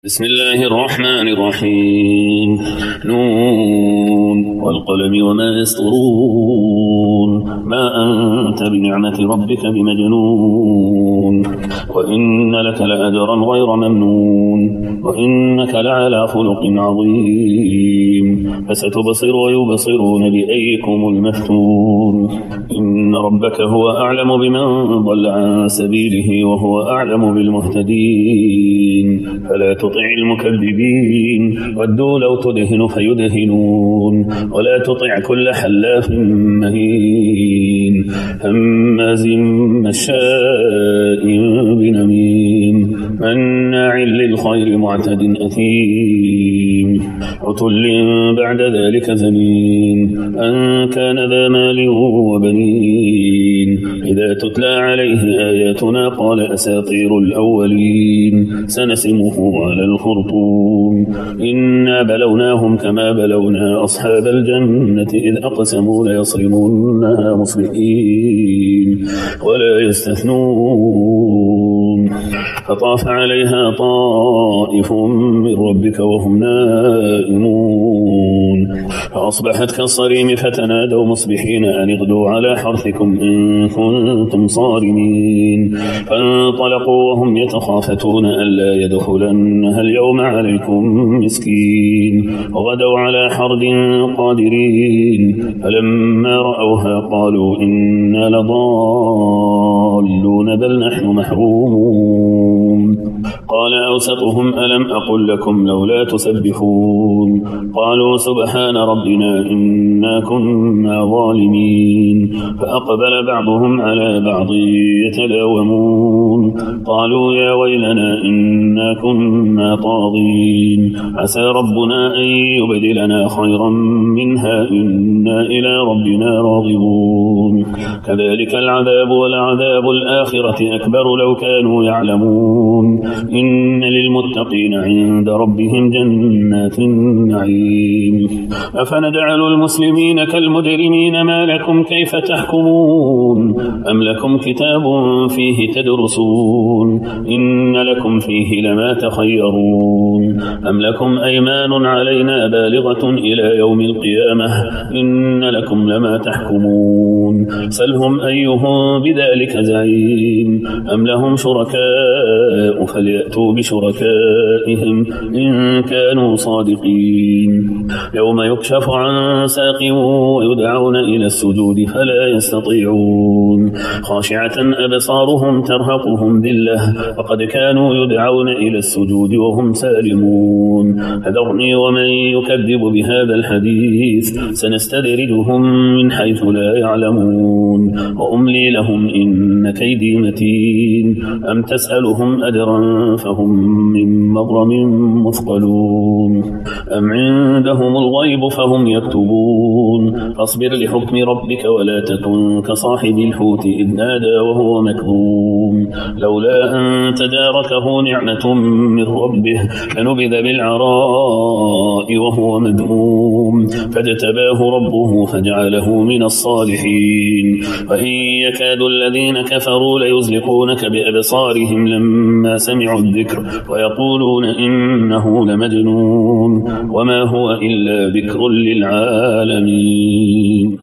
بسم الله الرحمن الرحيم. نون والقلم وما يسطرون ما أنت بنعمة ربك بمجنون وإن لك لأجرا غير ممنون وإنك لعلى خلق عظيم فستبصر ويبصرون بأيكم المفتون إن ربك هو أعلم بمن ضل عن سبيله وهو أعلم بالمهتدين فلا تطع المكذبين ودوا لو تدهن فيدهنون ولا تطع كل حلاف مهين هماز مشاء بنميم مناع للخير معتد أثيم عتل بعد ذلك زنين أن كان ذا مال وبنين إذا تتلى عليه آياتنا قال أساطير الأولين سنسمه على الخرطوم إنا بلوناهم كما بلونا أصحاب الجنة إذ أقسموا ليصرمونها مصبحين ولا يستثنون فطاف عليها طائف من ربك وهم نائمون فأصبحت كالصريم فتنادوا مصبحين أن اغدوا على حرثكم إن كنتم صارمين فانطلقوا وهم يتخافتون ألا يدخلنها اليوم عليكم مسكين وغدوا على حرد قادرين فلما رأوها قالوا إنا لضالون بل نحن محرومون قال أوسطهم ألم أقل لكم لولا تسبحون قالوا سبحان ربنا إنا كنا ظالمين فأقبل بعضهم على بعض يتلاومون قالوا يا ويلنا إنا كنا طاغين عسى ربنا أن يبدلنا خيرا منها إنا إلى ربنا راغبون كذلك العذاب ولعذاب الآخرة أكبر لو كانوا يعلمون إن للمتقين عند ربهم جنات النعيم أفنجعل المسلمين كالمجرمين ما لكم كيف تحكمون أم لكم كتاب فيه تدرسون إن لكم فيه لما تخيرون أم لكم أيمان علينا بالغة إلى يوم القيامة إن لكم لما تحكمون سلهم أيهم بذلك زعيم أم لهم شركاء فليأتوا بشركائهم إن كانوا صادقين يوم يكشف عن ساق ويدعون إلى السجود فلا يستطيعون خاشعة أبصارهم ترهقهم ذلة وقد كانوا يدعون إلى السجود وهم سالمون فذرني ومن يكذب بهذا الحديث سنستدرجهم من حيث لا يعلمون وأملي لهم إن كيدي متين أم تسألهم أجرا فهم من مغرم مثقلون أم عندهم الغيب فهم يكتبون فاصبر لحكم ربك ولا تكن كصاحب الحوت إذ نادى وهو مكظوم لولا أن تداركه نعمة من ربه لنبذ بالعراء وهو مذموم فاجتباه ربه فجعله من الصالحين وإن يكاد الذين كفروا ليزلقونك بأبصارهم لما سمعوا الذكر ويقولون إنه لمجنون وما هو إلا ذكر للعالمين.